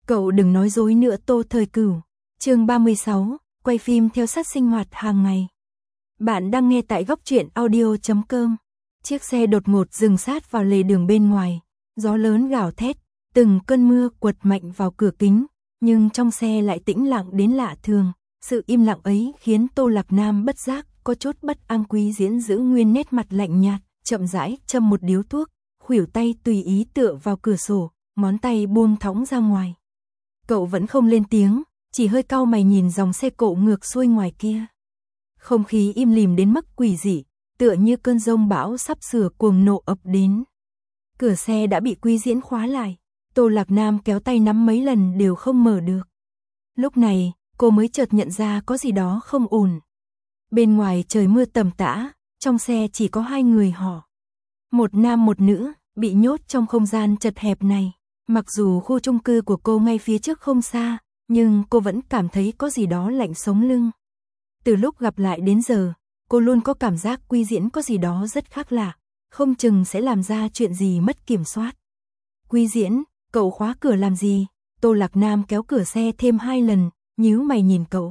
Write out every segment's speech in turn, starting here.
Cậu đừng nói dối nữa Tô Thời Cửu. Chương 36, quay phim theo sát sinh hoạt hàng ngày. Bạn đang nghe tại góc truyện audio.com. Chiếc xe đột ngột dừng sát vào lề đường bên ngoài, gió lớn gào thét, từng cơn mưa quật mạnh vào cửa kính, nhưng trong xe lại tĩnh lặng đến lạ thường. Sự im lặng ấy khiến Tô Lạc Nam bất giác có chút bất an. Quý Diễn giữ nguyên nét mặt lạnh nhạt, chậm rãi châm một điếu thuốc, khuỷu tay tùy ý tựa vào cửa sổ, ngón tay buông thõng ra ngoài. Cậu vẫn không lên tiếng, chỉ hơi cau mày nhìn dòng xe cộ ngược xuôi ngoài kia. Không khí im lìm đến mức quỷ dị, tựa như cơn giông bão sắp sửa cuồng nộ ập đến. Cửa xe đã bị Quý Diễn khóa lại, Tô Lạc Nam kéo tay nắm mấy lần đều không mở được. Lúc này, cô mới chợt nhận ra có gì đó không ổn. Bên ngoài trời mưa tầm tã, trong xe chỉ có hai người họ. Một nam một nữ, bị nhốt trong không gian chật hẹp này. Mặc dù khu chung cư của cô ngay phía trước không xa, nhưng cô vẫn cảm thấy có gì đó lạnh sống lưng. Từ lúc gặp lại đến giờ, cô luôn có cảm giác Quý Diễn có gì đó rất khác lạ, không chừng sẽ làm ra chuyện gì mất kiểm soát. Quý Diễn, cậu khóa cửa làm gì? Tô Lạc Nam kéo cửa xe thêm 2 lần, nhíu mày nhìn cậu.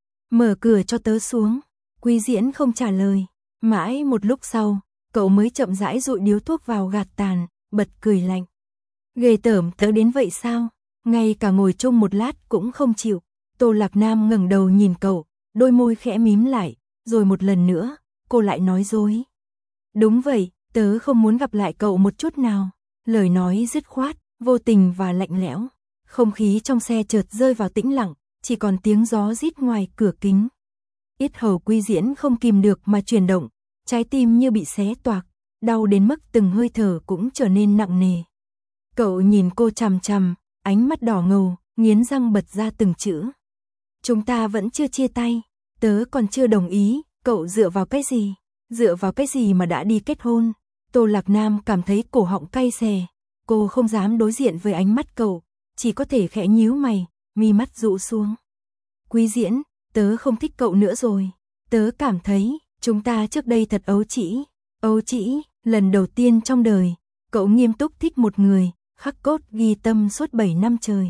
Mở cửa cho tớ xuống. Quý Diễn không trả lời. Mãi một lúc sau, cậu mới chậm rãi dụi điếu thuốc vào gạt tàn, bật cười lạnh. Ghê tởm tớ đến vậy sao? Ngay cả ngồi chung một lát cũng không chịu. Tô Lạc Nam ngẩng đầu nhìn cậu, đôi môi khẽ mím lại, rồi một lần nữa, cô lại nói dối. Đúng vậy, tớ không muốn gặp lại cậu một chút nào. Lời nói dứt khoát, vô tình và lạnh lẽo. Không khí trong xe chợt rơi vào tĩnh lặng, chỉ còn tiếng gió rít ngoài cửa kính. Yết hầu Quý Diễn không kìm được mà chuyển động, trái tim như bị xé toạc, đau đến mức từng hơi thở cũng trở nên nặng nề. Cậu nhìn cô chằm chằm, ánh mắt đỏ ngầu, nghiến răng bật ra từng chữ. Chúng ta vẫn chưa chia tay, tớ còn chưa đồng ý, cậu dựa vào cái gì? Dựa vào cái gì mà đã đi kết hôn? Tô Lạc Nam cảm thấy cổ họng cay xè, cô không dám đối diện với ánh mắt cậu, chỉ có thể khẽ nhíu mày, mi mắt rũ xuống. Quý Diễn, tớ không thích cậu nữa rồi, tớ cảm thấy, chúng ta trước đây thật ấu trĩ. Ấu trĩ, lần đầu tiên trong đời, cậu nghiêm túc thích một người, khắc cốt ghi tâm suốt 7 năm trời.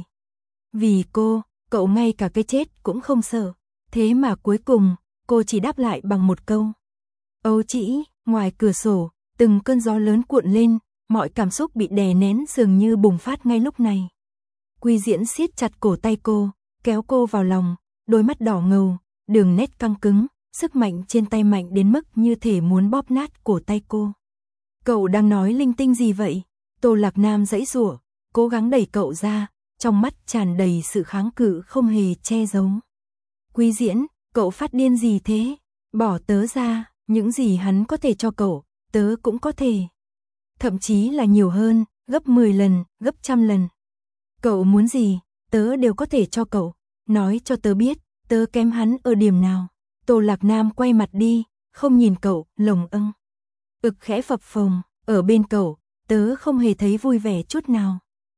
Vì cô, cậu ngay cả cái chết cũng không sợ, thế mà cuối cùng, cô chỉ đáp lại bằng một câu. Ấu trĩ, ngoài cửa sổ, từng cơn gió lớn cuộn lên, mọi cảm xúc bị đè nén dường như bùng phát ngay lúc này. Quý Diễn siết chặt cổ tay cô, kéo cô vào lòng, đôi mắt đỏ ngầu, đường nét căng cứng, sức mạnh trên tay mạnh đến mức như thể muốn bóp nát cổ tay cô. Cậu đang nói linh tinh gì vậy? Tô Lạc Nam giãy giụa, cố gắng đẩy cậu ra, trong mắt tràn đầy sự kháng cự không hề che giấu. Quý Diễn, cậu phát điên gì thế? Bỏ tớ ra, những gì hắn có thể cho cậu, tớ cũng có thể. Thậm chí là nhiều hơn, gấp 10 lần, gấp 100 lần. Cậu muốn gì, tớ đều có thể cho cậu. Nói cho tớ biết, tớ kém hắn ở điểm nào. Tô Lạc Nam quay mặt đi, không nhìn cậu, lồng âng. Ực khẽ phập phồng, ở bên cậu, tớ không hề thấy vui vẻ chút nào.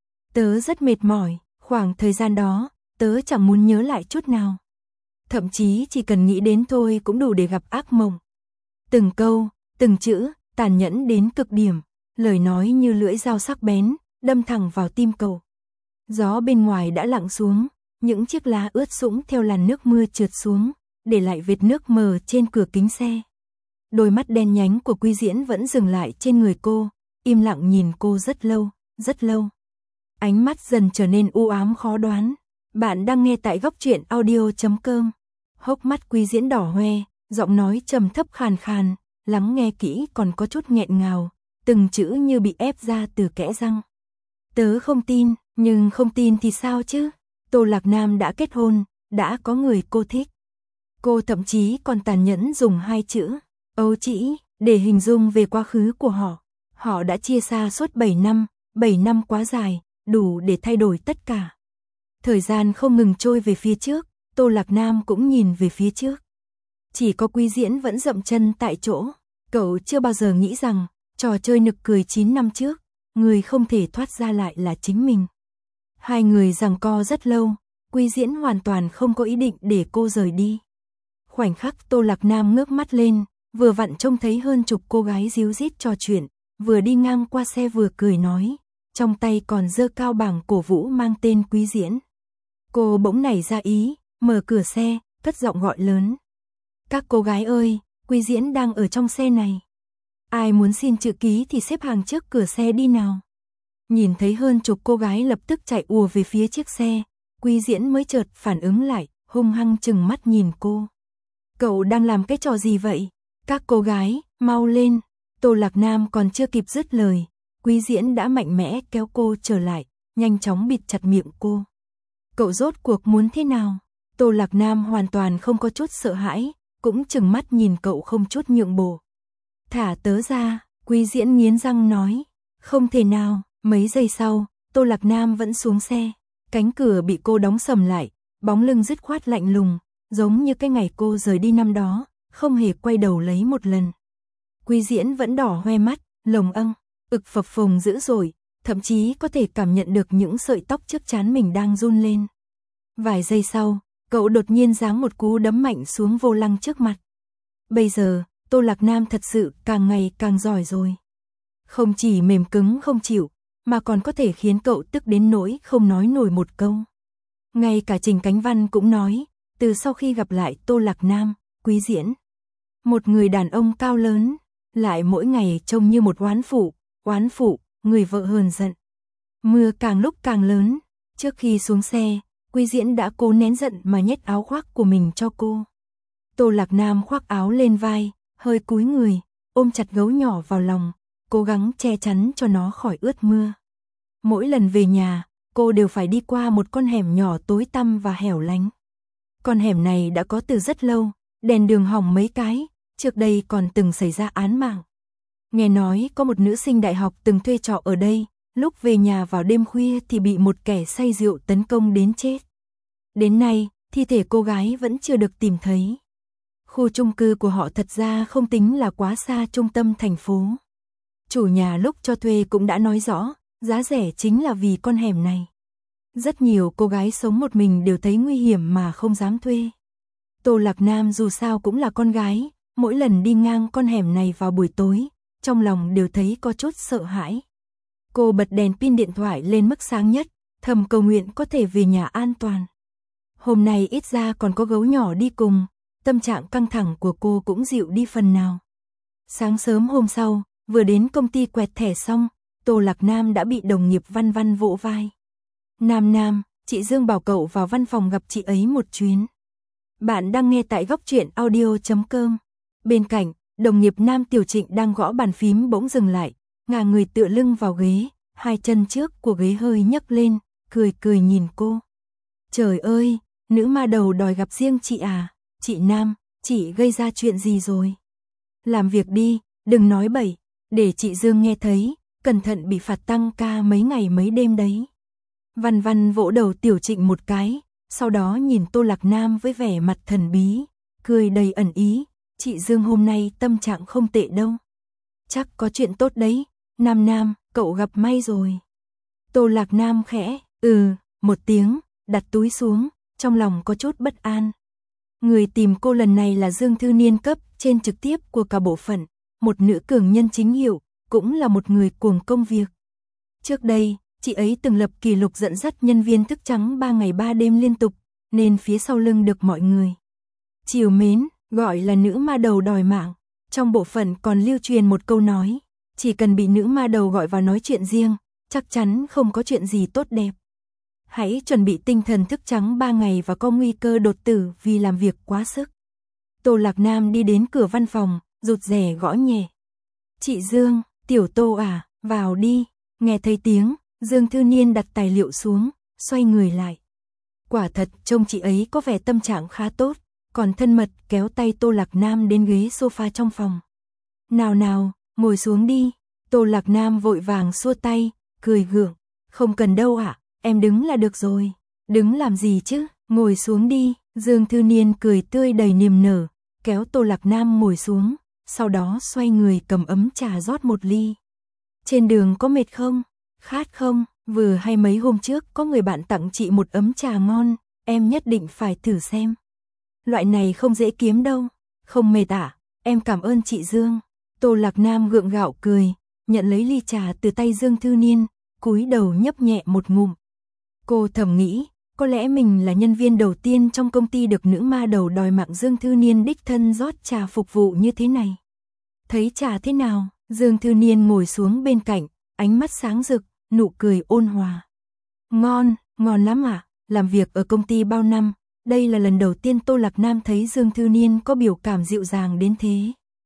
Tớ rất mệt mỏi, khoảng thời gian đó, tớ chẳng muốn nhớ lại chút nào. Thậm chí chỉ cần nghĩ đến thôi cũng đủ để gặp ác mộng. Từng câu, từng chữ, tàn nhẫn đến cực điểm, lời nói như lưỡi dao sắc bén, đâm thẳng vào tim cậu. Gió bên ngoài đã lặng xuống, những chiếc lá ướt sũng theo làn nước mưa trượt xuống, để lại vệt nước mờ trên cửa kính xe. Đôi mắt đen nhánh của Quý Diễn vẫn dừng lại trên người cô, im lặng nhìn cô rất lâu, rất lâu. Ánh mắt dần trở nên u ám khó đoán. Bạn đang nghe tại góc truyện audio.com. Hốc mắt Quý Diễn đỏ hoe, giọng nói trầm thấp khàn khàn, lắng nghe kỹ còn có chút nghẹn ngào, từng chữ như bị ép ra từ kẽ răng. Tớ không tin, nhưng không tin thì sao chứ? Tô Lạc Nam đã kết hôn, đã có người cô thích. Cô thậm chí còn tàn nhẫn dùng 2 chữ, ấu trĩ, để hình dung về quá khứ của họ. Họ đã chia xa suốt 7 năm quá dài, đủ để thay đổi tất cả. Thời gian không ngừng trôi về phía trước, Tô Lạc Nam cũng nhìn về phía trước. Chỉ có Quý Diễn vẫn dậm chân tại chỗ. Cậu chưa bao giờ nghĩ rằng, trò chơi nực cười 9 năm trước, người không thể thoát ra lại là chính mình. Hai người giằng co rất lâu, Quý Diễn hoàn toàn không có ý định để cô rời đi. Khoảnh khắc Tô Lạc Nam ngước mắt lên, vừa vặn trông thấy hơn chục cô gái ríu rít trò chuyện, vừa đi ngang qua xe vừa cười nói, trong tay còn giơ cao bảng cổ vũ mang tên Quý Diễn. Cô bỗng nảy ra ý, mở cửa xe, cất giọng gọi lớn. Các cô gái ơi, Quý Diễn đang ở trong xe này. Ai muốn xin chữ ký thì xếp hàng trước cửa xe đi nào. Nhìn thấy hơn chục cô gái lập tức chạy ùa về phía chiếc xe, Quý Diễn mới chợt phản ứng lại, hung hăng trừng mắt nhìn cô. Cậu đang làm cái trò gì vậy? Các cô gái, mau lên. Tô Lạc Nam còn chưa kịp dứt lời, Quý Diễn đã mạnh mẽ kéo cô trở lại, nhanh chóng bịt chặt miệng cô. Cậu rốt cuộc muốn thế nào? Tô Lạc Nam hoàn toàn không có chút sợ hãi, cũng trừng mắt nhìn cậu không chút nhượng bộ. Thả tớ ra, Quý Diễn nghiến răng nói. Không thể nào. Mấy giây sau, Tô Lạc Nam vẫn xuống xe, cánh cửa bị cô đóng sầm lại, bóng lưng dứt khoát lạnh lùng, giống như cái ngày cô rời đi năm đó, không hề quay đầu lấy một lần. Quý Diễn vẫn đỏ hoe mắt, lồng ực phập phồng dữ dội, thậm chí có thể cảm nhận được những sợi tóc trước trán mình đang run lên. Vài giây sau, cậu đột nhiên giáng một cú đấm mạnh xuống vô lăng trước mặt. Bây giờ, Tô Lạc Nam thật sự càng ngày càng giỏi rồi. Không chỉ mềm cứng không chịu, mà còn có thể khiến cậu tức đến nỗi không nói nổi một câu. Ngay cả Trình Cánh Văn cũng nói, từ sau khi gặp lại Tô Lạc Nam, Quý Diễn, một người đàn ông cao lớn, lại mỗi ngày trông như một oán phụ, người vợ hờn giận. Mưa càng lúc càng lớn, trước khi xuống xe, Quý Diễn đã cố nén giận mà nhét áo khoác của mình cho cô. Tô Lạc Nam khoác áo lên vai, hơi cúi người, ôm chặt gấu nhỏ vào lòng, cố gắng che chắn cho nó khỏi ướt mưa. Mỗi lần về nhà, cô đều phải đi qua một con hẻm nhỏ tối tăm và hẻo lánh. Con hẻm này đã có từ rất lâu, đèn đường hỏng mấy cái, trước đây còn từng xảy ra án mạng. Nghe nói có một nữ sinh đại học từng thuê trọ ở đây, lúc về nhà vào đêm khuya thì bị một kẻ say rượu tấn công đến chết. Đến nay, thi thể cô gái vẫn chưa được tìm thấy. Khu chung cư của họ thật ra không tính là quá xa trung tâm thành phố. Chủ nhà lúc cho thuê cũng đã nói rõ, giá rẻ chính là vì con hẻm này. Rất nhiều cô gái sống một mình đều thấy nguy hiểm mà không dám thuê. Tô Lạc Nam dù sao cũng là con gái, mỗi lần đi ngang con hẻm này vào buổi tối, trong lòng đều thấy có chút sợ hãi. Cô bật đèn pin điện thoại lên mức sáng nhất, thầm cầu nguyện có thể về nhà an toàn. Hôm nay ít ra còn có gấu nhỏ đi cùng, tâm trạng căng thẳng của cô cũng dịu đi phần nào. Sáng sớm hôm sau, vừa đến công ty quẹt thẻ xong, Tô Lạc Nam đã bị đồng nghiệp Văn Văn vỗ vai. Nam, chị Dương bảo cậu vào văn phòng gặp chị ấy một chuyến. Bạn đang nghe tại góc truyện audio.com. Bên cạnh, đồng nghiệp Nam Tiểu Trịnh đang gõ bàn phím bỗng dừng lại, ngả người tựa lưng vào ghế, hai chân trước của ghế hơi nhấc lên, cười nhìn cô. Trời ơi, nữ ma đầu đòi gặp riêng chị à? Chị Nam, chị gây ra chuyện gì rồi? Làm việc đi, đừng nói bậy, để chị Dương nghe thấy, cẩn thận bị phạt tăng ca mấy ngày mấy đêm đấy. Văn Văn vỗ đầu Tiểu Trịnh một cái, sau đó nhìn Tô Lạc Nam với vẻ mặt thần bí, cười đầy ẩn ý, chị Dương hôm nay tâm trạng không tệ đâu. Chắc có chuyện tốt đấy, Nam, cậu gặp may rồi. Tô Lạc Nam khẽ, một tiếng, đặt túi xuống, trong lòng có chút bất an. Người tìm cô lần này là Dương Thư Niên cấp trên trực tiếp của cả bộ phận, một nữ cường nhân chính hiệu, cũng là một người cuồng công việc. Trước đây, chị ấy từng lập kỷ lục dẫn dắt nhân viên thức trắng 3 ngày 3 đêm liên tục, nên phía sau lưng được mọi người trìu mến, gọi là nữ ma đầu đòi mạng. Trong bộ phận còn lưu truyền một câu nói, chỉ cần bị nữ ma đầu gọi vào nói chuyện riêng, chắc chắn không có chuyện gì tốt đẹp. Hãy chuẩn bị tinh thần thức trắng 3 ngày và có nguy cơ đột tử vì làm việc quá sức. Tô Lạc Nam đi đến cửa văn phòng, rụt rè gõ nhẹ. Chị Dương, Tiểu Tô à, vào đi. Nghe thấy tiếng, Dương Thư Niên đặt tài liệu xuống, xoay người lại. Quả thật trông chị ấy có vẻ tâm trạng khá tốt, còn thân mật kéo tay Tô Lạc Nam đến ghế sofa trong phòng. Nào, ngồi xuống đi. Tô Lạc Nam vội vàng xua tay, cười gượng. Không cần đâu ạ, em đứng là được rồi. Đứng làm gì chứ, ngồi xuống đi. Dương Thư Niên cười tươi đầy niềm nở, kéo Tô Lạc Nam ngồi xuống, sau đó xoay người cầm ấm trà rót một ly. Trên đường có mệt không? Khát không? Vừa hay mấy hôm trước có người bạn tặng chị một ấm trà ngon, em nhất định phải thử xem. Loại này không dễ kiếm đâu. Không mệt à? Em cảm ơn chị Dương. Tô Lạc Nam gượng gạo cười, nhận lấy ly trà từ tay Dương Thư Niên, cúi đầu nhấp nhẹ một ngụm. Cô thầm nghĩ, có lẽ mình là nhân viên đầu tiên trong công ty được nữ ma đầu đòi mạng Dương Thư Niên đích thân rót trà phục vụ như thế này. Thấy trà thế nào? Dương Thư Niên ngồi xuống bên cạnh, ánh mắt sáng rực, nụ cười ôn hòa. Ngon, ngon lắm ạ. Làm việc ở công ty bao năm, đây là lần đầu tiên Tô Lạc Nam thấy Dương Thư Niên có biểu cảm dịu dàng đến thế.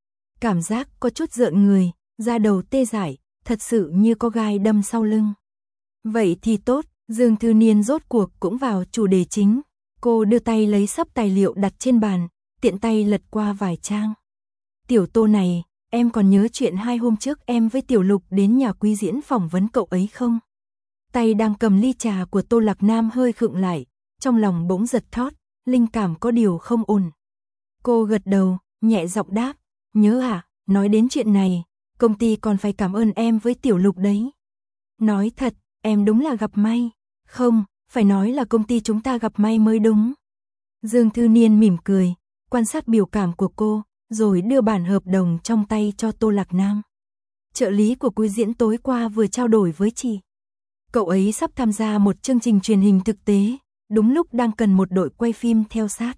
Cảm giác có chút rợn người, da đầu tê dại, thật sự như có gai đâm sau lưng. Vậy thì tốt, Dương Thư Niên rốt cuộc cũng vào chủ đề chính. Cô đưa tay lấy xấp tài liệu đặt trên bàn, tiện tay lật qua vài trang. Tiểu Tô này, em còn nhớ chuyện 2 hôm trước em với Tiểu Lục đến nhà Quý Diễn phỏng vấn cậu ấy không? Tay đang cầm ly trà của Tô Lạc Nam hơi khựng lại, trong lòng bỗng giật thót, linh cảm có điều không ổn. Cô gật đầu, nhẹ giọng đáp, nhớ à, nói đến chuyện này, công ty còn phải cảm ơn em với Tiểu Lục đấy. Nói thật, em đúng là gặp may. Không, phải nói là công ty chúng ta gặp may mới đúng. Dương Thư Niên mỉm cười, quan sát biểu cảm của cô, rồi đưa bản hợp đồng trong tay cho Tô Lạc Nam. Trợ lý của Quý Diễn tối qua vừa trao đổi với chị. Cậu ấy sắp tham gia một chương trình truyền hình thực tế, đúng lúc đang cần một đội quay phim theo sát.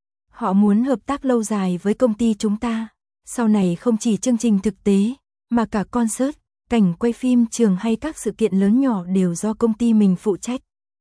Họ muốn hợp tác lâu dài với công ty chúng ta, sau này không chỉ chương trình thực tế, mà cả concert, cảnh quay phim trường hay các sự kiện lớn nhỏ đều do công ty mình phụ trách.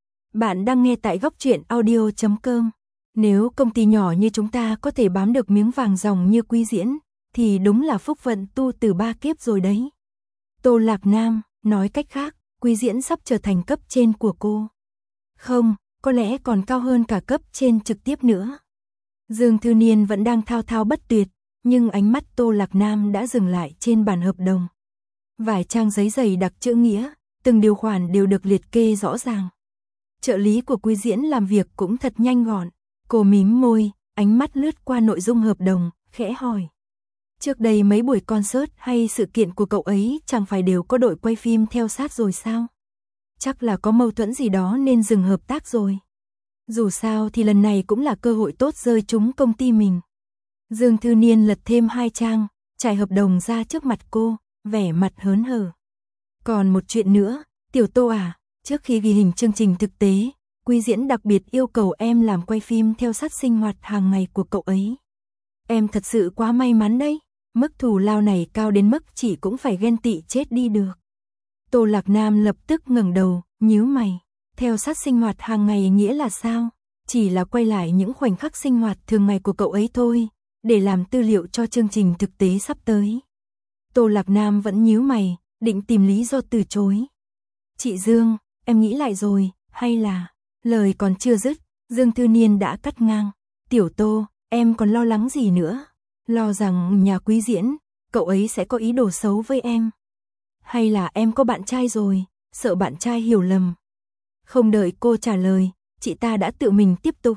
Bạn đang nghe tại góc truyện audio.com. Nếu công ty nhỏ như chúng ta có thể bám được miếng vàng ròng như Quý Diễn, thì đúng là phúc vận tu từ 3 kiếp rồi đấy. Tô Lạc Nam, nói cách khác, Quý Diễn sắp trở thành cấp trên của cô. Không, có lẽ còn cao hơn cả cấp trên trực tiếp nữa. Dương Thư Niên vẫn đang thao thao bất tuyệt, nhưng ánh mắt Tô Lạc Nam đã dừng lại trên bản hợp đồng. Vài trang giấy dày đặc chữ nghĩa, từng điều khoản đều được liệt kê rõ ràng. Trợ lý của Quý Diễn làm việc cũng thật nhanh gọn. Cô mím môi, ánh mắt lướt qua nội dung hợp đồng, khẽ hỏi. Trước đây mấy buổi concert hay sự kiện của cậu ấy chẳng phải đều có đội quay phim theo sát rồi sao? Chắc là có mâu thuẫn gì đó nên dừng hợp tác rồi. Dù sao thì lần này cũng là cơ hội tốt rơi trúng công ty mình. Dương Thư Niên lật thêm 2 trang, trải hợp đồng ra trước mặt cô, vẻ mặt hớn hở. Còn một chuyện nữa, Tiểu Tô à, trước khi ghi hình chương trình thực tế, Quý Diễn đặc biệt yêu cầu em làm quay phim theo sát sinh hoạt hàng ngày của cậu ấy. Em thật sự quá may mắn đấy, mức thù lao này cao đến mức chị cũng phải ghen tị chết đi được. Tô Lạc Nam lập tức ngẩng đầu, nhíu mày, theo sát sinh hoạt hàng ngày nghĩa là sao? Chỉ là quay lại những khoảnh khắc sinh hoạt thường ngày của cậu ấy thôi, để làm tư liệu cho chương trình thực tế sắp tới. Tô Lạc Nam vẫn nhíu mày, định tìm lý do từ chối. Chị Dương, em nghĩ lại rồi, hay là... Lời còn chưa dứt, Dương Thư Niên đã cắt ngang. Tiểu Tô, em còn lo lắng gì nữa? Lo rằng nhà Quý Diễn, cậu ấy sẽ có ý đồ xấu với em. Hay là em có bạn trai rồi, sợ bạn trai hiểu lầm. Không đợi cô trả lời, chị ta đã tự mình tiếp tục.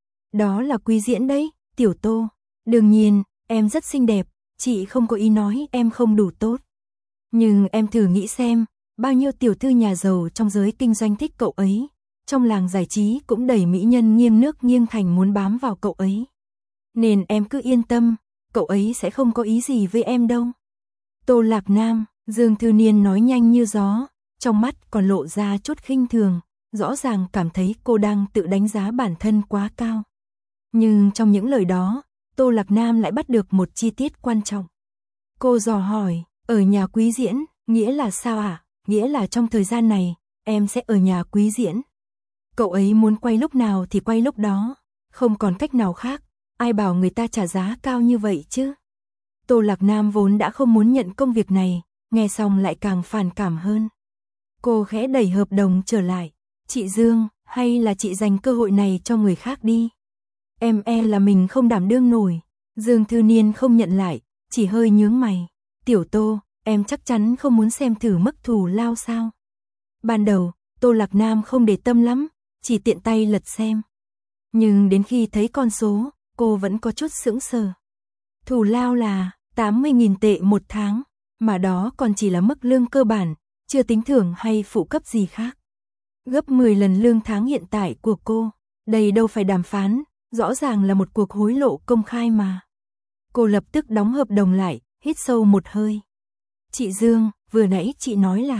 Đó là Quý Diễn đấy, Tiểu Tô. Đương nhiên, em rất xinh đẹp, chị không có ý nói em không đủ tốt. Nhưng em thử nghĩ xem, bao nhiêu tiểu thư nhà giàu trong giới kinh doanh thích cậu ấy. Trong làng giải trí cũng đầy mỹ nhân nghiêng nước nghiêng thành muốn bám vào cậu ấy. Nên em cứ yên tâm, cậu ấy sẽ không có ý gì với em đâu. Tô Lạc Nam, Dương Thư Niên nói nhanh như gió, trong mắt còn lộ ra chút khinh thường, rõ ràng cảm thấy cô đang tự đánh giá bản thân quá cao. Nhưng trong những lời đó, Tô Lạc Nam lại bắt được một chi tiết quan trọng. Cô dò hỏi, ở nhà Quý Diễn, nghĩa là sao ạ? Nghĩa là trong thời gian này, em sẽ ở nhà Quý Diễn. Cậu ấy muốn quay lúc nào thì quay lúc đó, không còn cách nào khác, ai bảo người ta trả giá cao như vậy chứ. Tô Lạc Nam vốn đã không muốn nhận công việc này, nghe xong lại càng phản cảm hơn. Cô khẽ đẩy hợp đồng trở lại, chị Dương, hay là chị dành cơ hội này cho người khác đi. Em là mình không đảm đương nổi. Dương Thư Niên không nhận lại, chỉ hơi nhướng mày. Tiểu Tô, em chắc chắn không muốn xem thử mức thù lao sao? Ban đầu, Tô Lạc Nam không để tâm lắm, chỉ tiện tay lật xem. Nhưng đến khi thấy con số, cô vẫn có chút sững sờ. Thù lao là 80.000 tệ một tháng, mà đó còn chỉ là mức lương cơ bản, chưa tính thưởng hay phụ cấp gì khác. Gấp 10 lần lương tháng hiện tại của cô, đây đâu phải đàm phán, rõ ràng là một cuộc hối lộ công khai mà. Cô lập tức đóng hợp đồng lại, hít sâu một hơi. Chị Dương, vừa nãy chị nói là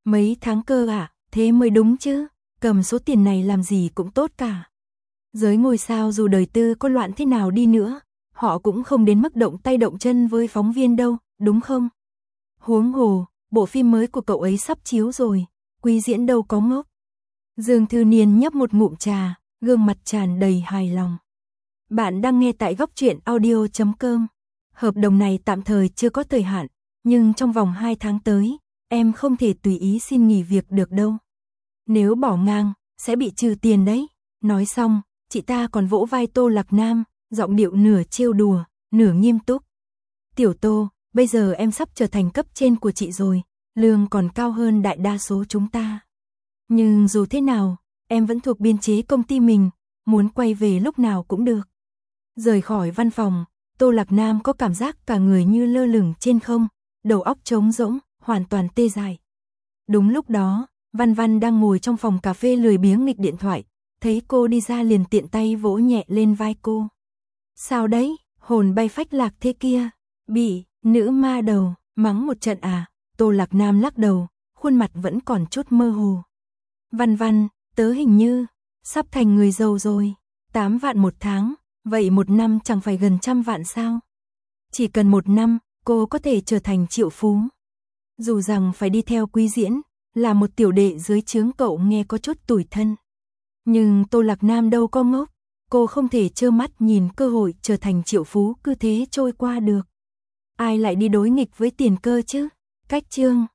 Mấy tháng cơ à, thế mới đúng chứ, cầm số tiền này làm gì cũng tốt cả. Giới ngôi sao dù đời tư có loạn thế nào đi nữa, họ cũng không đến mức động tay động chân với phóng viên đâu, đúng không? Huống hồ, bộ phim mới của cậu ấy sắp chiếu rồi, Quý diễn đâu có ngốc. Dương Thư Niên nhấp một ngụm trà, gương mặt tràn đầy hài lòng. Bạn đang nghe tại góc truyện audio.com. Hợp đồng này tạm thời chưa có thời hạn, nhưng trong vòng 2 tháng tới, em không thể tùy ý xin nghỉ việc được đâu. Nếu bỏ ngang, sẽ bị trừ tiền đấy. Nói xong, chị ta còn vỗ vai Tô Lạc Nam, giọng điệu nửa trêu đùa, nửa nghiêm túc. Tiểu Tô, bây giờ em sắp trở thành cấp trên của chị rồi, lương còn cao hơn đại đa số chúng ta. Nhưng dù thế nào, em vẫn thuộc biên chế công ty mình, muốn quay về lúc nào cũng được. Rời khỏi văn phòng, Tô Lạc Nam có cảm giác cả người như lơ lửng trên không, đầu óc trống rỗng, hoàn toàn tê dại. Đúng lúc đó, Văn Văn đang ngồi trong phòng cà phê lười biếng nghịch điện thoại, thấy cô đi ra liền tiện tay vỗ nhẹ lên vai cô. Sao đấy, hồn bay phách lạc thế kia, bị nữ ma đầu mắng một trận à? Tô Lạc Nam lắc đầu, khuôn mặt vẫn còn chút mơ hồ. Văn Văn, tớ hình như sắp thành người giàu rồi, 8 vạn một tháng, vậy 1 năm chẳng phải gần 100 vạn sao? Chỉ cần 1 năm, cô có thể trở thành triệu phú. Dù rằng phải đi theo Quý diễn, là một tiểu đệ dưới trướng cậu nghe có chút tủi thân. Nhưng Tô Lạc Nam đâu có ngốc, cô không thể trơ mắt nhìn cơ hội trở thành triệu phú cứ thế trôi qua được. Ai lại đi đối nghịch với tiền cơ chứ? Cách chương